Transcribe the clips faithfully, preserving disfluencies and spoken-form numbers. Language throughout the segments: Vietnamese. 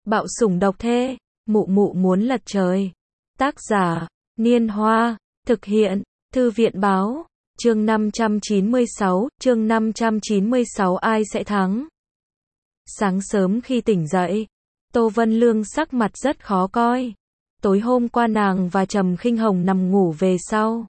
Bạo sủng độc thê, mụ mụ muốn lật trời. Tác giả, Niên Hoa, thực hiện, Thư viện báo, chương năm trăm chín mươi sáu, chương năm trăm chín mươi sáu ai sẽ thắng? Sáng sớm khi tỉnh dậy, Tô Vân Lương sắc mặt rất khó coi. Tối hôm qua nàng và Trầm Khinh Hồng nằm ngủ về sau,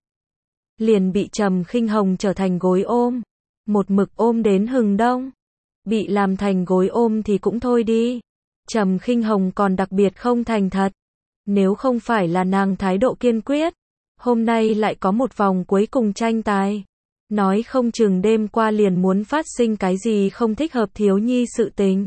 liền bị Trầm Khinh Hồng trở thành gối ôm, một mực ôm đến hừng đông. Bị làm thành gối ôm thì cũng thôi đi, Trầm Khinh Hồng còn đặc biệt không thành thật. Nếu không phải là nàng thái độ kiên quyết, hôm nay lại có một vòng cuối cùng tranh tài, nói không chừng đêm qua liền muốn phát sinh cái gì không thích hợp thiếu nhi sự tình.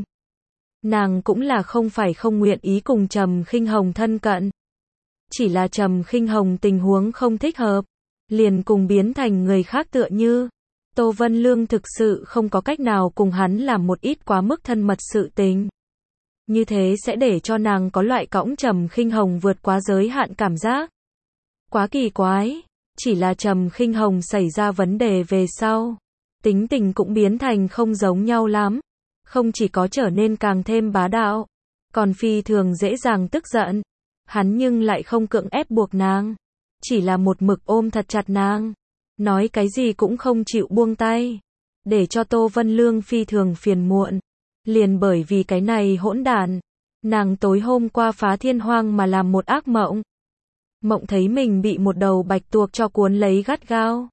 Nàng cũng là không phải không nguyện ý cùng Trầm Khinh Hồng thân cận, chỉ là Trầm Khinh Hồng tình huống không thích hợp, liền cùng biến thành người khác tựa như. Tô Vân Lương thực sự không có cách nào cùng hắn làm một ít quá mức thân mật sự tình. Như thế sẽ để cho nàng có loại cõng Trầm Khinh Hồng vượt quá giới hạn cảm giác. Quá kỳ quái, chỉ là Trầm Khinh Hồng xảy ra vấn đề về sau, tính tình cũng biến thành không giống nhau lắm. Không chỉ có trở nên càng thêm bá đạo, còn phi thường dễ dàng tức giận. Hắn nhưng lại không cưỡng ép buộc nàng, chỉ là một mực ôm thật chặt nàng, nói cái gì cũng không chịu buông tay, để cho Tô Vân Lương phi thường phiền muộn. Liền bởi vì cái này hỗn đản, nàng tối hôm qua phá thiên hoang mà làm một ác mộng. Mộng thấy mình bị một đầu bạch tuộc cho cuốn lấy gắt gao.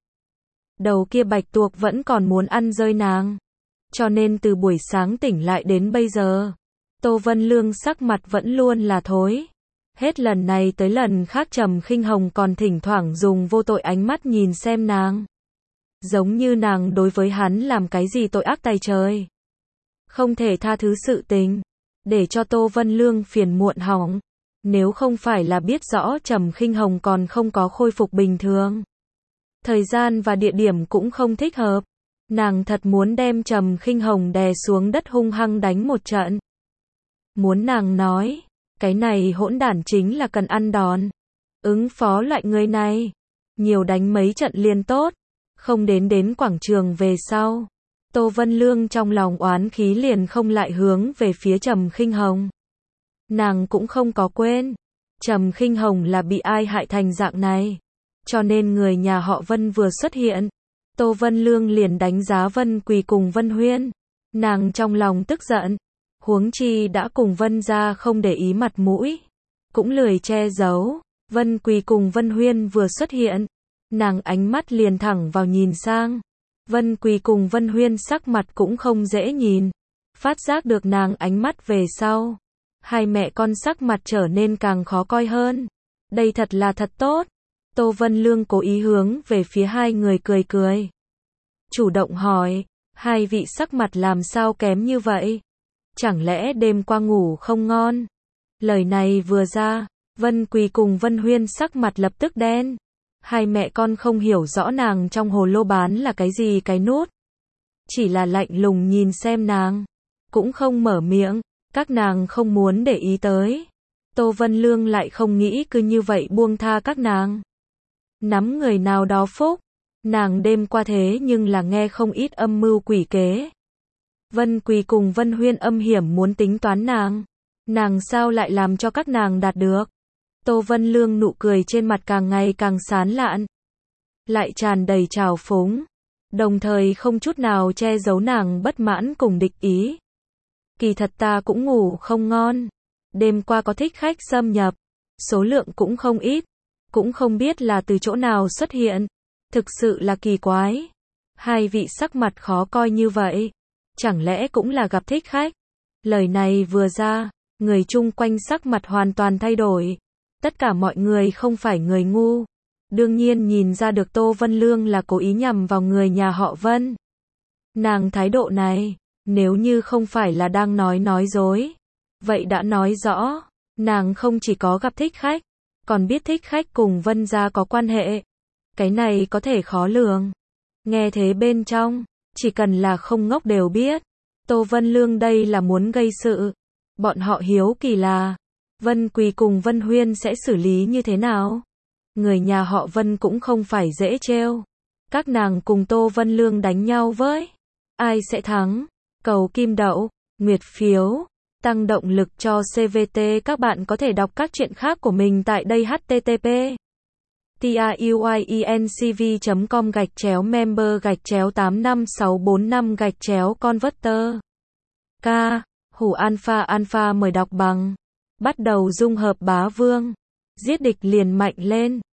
Đầu kia bạch tuộc vẫn còn muốn ăn rơi nàng. Cho nên từ buổi sáng tỉnh lại đến bây giờ, Tô Vân Lương sắc mặt vẫn luôn là thối. Hết lần này tới lần khác Trầm Khinh Hồng còn thỉnh thoảng dùng vô tội ánh mắt nhìn xem nàng. Giống như nàng đối với hắn làm cái gì tội ác tày trời, không thể tha thứ sự tình, để cho Tô Vân Lương phiền muộn hỏng. Nếu không phải là biết rõ Trầm Khinh Hồng còn không có khôi phục bình thường, thời gian và địa điểm cũng không thích hợp, nàng thật muốn đem Trầm Khinh Hồng đè xuống đất hung hăng đánh một trận. Muốn nàng nói, cái này hỗn đản chính là cần ăn đòn. Ứng phó loại người này, nhiều đánh mấy trận liền tốt. Không đến đến quảng trường về sau, Tô Vân Lương trong lòng oán khí liền không lại hướng về phía Trầm Khinh Hồng. Nàng cũng không có quên, Trầm Khinh Hồng là bị ai hại thành dạng này. Cho nên người nhà họ Vân vừa xuất hiện, Tô Vân Lương liền đánh giá Vân Quỳ cùng Vân Huyên. Nàng trong lòng tức giận, huống chi đã cùng Vân gia không để ý mặt mũi, cũng lười che giấu. Vân Quỳ cùng Vân Huyên vừa xuất hiện, nàng ánh mắt liền thẳng vào nhìn sang. Vân Quỳ cùng Vân Huyên sắc mặt cũng không dễ nhìn, phát giác được nàng ánh mắt về sau, hai mẹ con sắc mặt trở nên càng khó coi hơn. Đây thật là thật tốt. Tô Vân Lương cố ý hướng về phía hai người cười cười, chủ động hỏi, hai vị sắc mặt làm sao kém như vậy? Chẳng lẽ đêm qua ngủ không ngon? Lời này vừa ra, Vân Quỳ cùng Vân Huyên sắc mặt lập tức đen. Hai mẹ con không hiểu rõ nàng trong hồ lô bán là cái gì cái nút, chỉ là lạnh lùng nhìn xem nàng, cũng không mở miệng. Các nàng không muốn để ý tới. Tô Vân Lương lại không nghĩ cứ như vậy buông tha các nàng. Nắm người nào đó phúc, nàng đêm qua thế nhưng là nghe không ít âm mưu quỷ kế. Vân Quỳ cùng Vân Huyên âm hiểm muốn tính toán nàng, nàng sao lại làm cho các nàng đạt được? Tô Vân Lương nụ cười trên mặt càng ngày càng sán lạn, lại tràn đầy trào phúng, đồng thời không chút nào che giấu nàng bất mãn cùng địch ý. Kỳ thật ta cũng ngủ không ngon, đêm qua có thích khách xâm nhập, số lượng cũng không ít, cũng không biết là từ chỗ nào xuất hiện, thực sự là kỳ quái. Hai vị sắc mặt khó coi như vậy, chẳng lẽ cũng là gặp thích khách? Lời này vừa ra, người chung quanh sắc mặt hoàn toàn thay đổi. Tất cả mọi người không phải người ngu, đương nhiên nhìn ra được Tô Vân Lương là cố ý nhằm vào người nhà họ Vân. Nàng thái độ này, nếu như không phải là đang nói nói dối, vậy đã nói rõ, nàng không chỉ có gặp thích khách, còn biết thích khách cùng Vân gia có quan hệ. Cái này có thể khó lường. Nghe thế bên trong, chỉ cần là không ngốc đều biết, Tô Vân Lương đây là muốn gây sự. Bọn họ hiếu kỳ là, Vân Quỳ cùng Vân Huyên sẽ xử lý như thế nào? Người nhà họ Vân cũng không phải dễ trêu. Các nàng cùng Tô Vân Lương đánh nhau với, ai sẽ thắng? Cầu kim đậu, nguyệt phiếu. tăng động lực cho xê vê tê. Các bạn có thể đọc các truyện khác của mình tại đây h t t p truyencv chấm com gạch chéo member gạch chéo tám năm sáu bốn năm gạch chéo converter. K. Hủ alpha alpha mời đọc bằng. Bắt đầu dung hợp bá vương. Giết địch liền mạnh lên.